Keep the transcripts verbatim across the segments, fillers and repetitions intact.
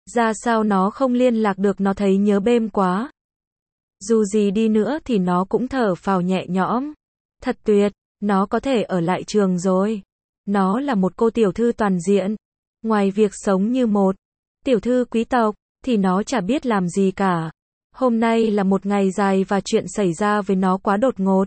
Ra sao nó không liên lạc được, nó thấy nhớ bêm quá. Dù gì đi nữa thì nó cũng thở phào nhẹ nhõm. Thật tuyệt, nó có thể ở lại trường rồi. Nó là một cô tiểu thư toàn diện. Ngoài việc sống như một tiểu thư quý tộc, thì nó chả biết làm gì cả. Hôm nay là một ngày dài và chuyện xảy ra với nó quá đột ngột.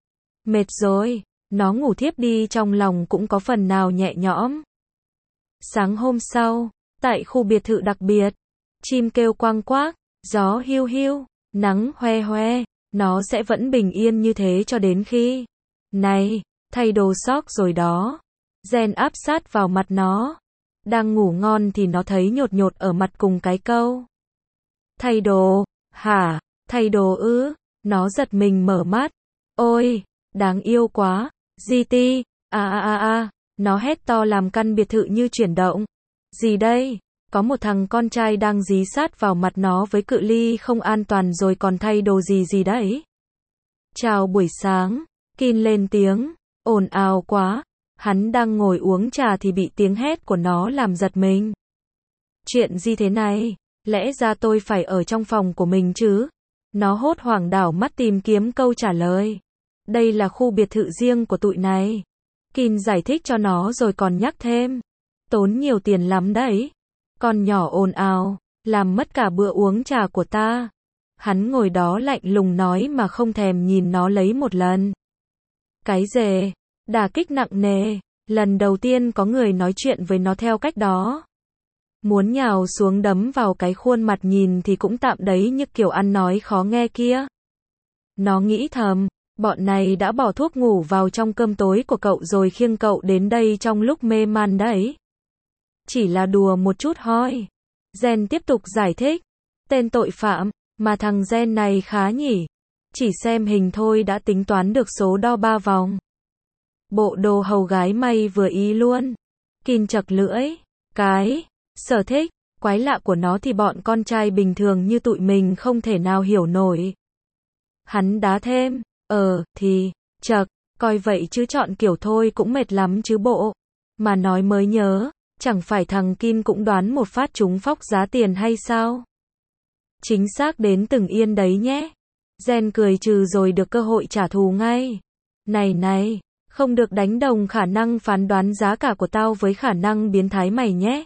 Mệt rồi, nó ngủ thiếp đi, trong lòng cũng có phần nào nhẹ nhõm. Sáng hôm sau, tại khu biệt thự đặc biệt, chim kêu quang quác, gió hiu hiu, nắng hoe hoe, nó sẽ vẫn bình yên như thế cho đến khi... Này, thay đồ sóc rồi đó. Jen áp sát vào mặt nó. Đang ngủ ngon thì nó thấy nhột nhột ở mặt cùng cái câu. Thay đồ, hả? Thay đồ ư? Nó giật mình mở mắt. Ôi, đáng yêu quá. giê tê, a a a a, nó hét to làm căn biệt thự như chuyển động. Gì đây? Có một thằng con trai đang dí sát vào mặt nó với cự ly không an toàn rồi còn thay đồ gì gì đấy? Chào buổi sáng, Kin lên tiếng, ồn ào quá. Hắn đang ngồi uống trà thì bị tiếng hét của nó làm giật mình. Chuyện gì thế này? Lẽ ra tôi phải ở trong phòng của mình chứ? Nó hốt hoảng đảo mắt tìm kiếm câu trả lời. Đây là khu biệt thự riêng của tụi này. Kin giải thích cho nó rồi còn nhắc thêm. Tốn nhiều tiền lắm đấy. Con nhỏ ồn ào, làm mất cả bữa uống trà của ta. Hắn ngồi đó lạnh lùng nói mà không thèm nhìn nó lấy một lần. Cái dề, đả kích nặng nề, lần đầu tiên có người nói chuyện với nó theo cách đó. Muốn nhào xuống đấm vào cái khuôn mặt nhìn thì cũng tạm đấy như kiểu ăn nói khó nghe kia. Nó nghĩ thầm, bọn này đã bỏ thuốc ngủ vào trong cơm tối của cậu rồi khiêng cậu đến đây trong lúc mê man đấy. Chỉ là đùa một chút thôi. Jen tiếp tục giải thích. Tên tội phạm, mà thằng Jen này khá nhỉ. Chỉ xem hình thôi đã tính toán được số đo ba vòng. Bộ đồ hầu gái may vừa ý luôn. Kin chật lưỡi. Cái sở thích quái lạ của nó thì bọn con trai bình thường như tụi mình không thể nào hiểu nổi. Hắn đá thêm. Ờ, thì, chật, coi vậy chứ chọn kiểu thôi cũng mệt lắm chứ bộ. Mà nói mới nhớ, chẳng phải thằng Kin cũng đoán một phát trúng phóc giá tiền hay sao? Chính xác đến từng yên đấy nhé. Jen cười trừ rồi được cơ hội trả thù ngay. Này này, không được đánh đồng khả năng phán đoán giá cả của tao với khả năng biến thái mày nhé.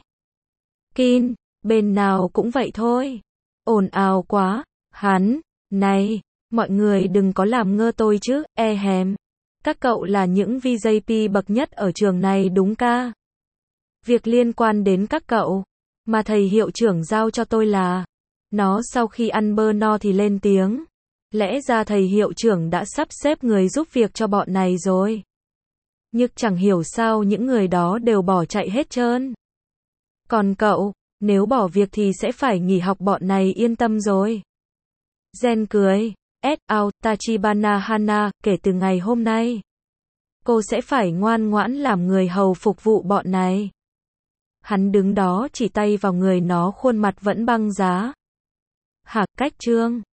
Kin, bên nào cũng vậy thôi. Ồn ào quá, hắn, này, mọi người đừng có làm ngơ tôi chứ, e hèm. Các cậu là những vi gi pi bậc nhất ở trường này đúng ca? Việc liên quan đến các cậu, mà thầy hiệu trưởng giao cho tôi là... Nó sau khi ăn bơ no thì lên tiếng. Lẽ ra thầy hiệu trưởng đã sắp xếp người giúp việc cho bọn này rồi. Nhưng chẳng hiểu sao những người đó đều bỏ chạy hết trơn. Còn cậu, nếu bỏ việc thì sẽ phải nghỉ học, bọn này yên tâm rồi. Jen cười. S out Tachibana Hana, kể từ ngày hôm nay, cô sẽ phải ngoan ngoãn làm người hầu phục vụ bọn này. Hắn đứng đó chỉ tay vào người nó, khuôn mặt vẫn băng giá. Hả, cách trương.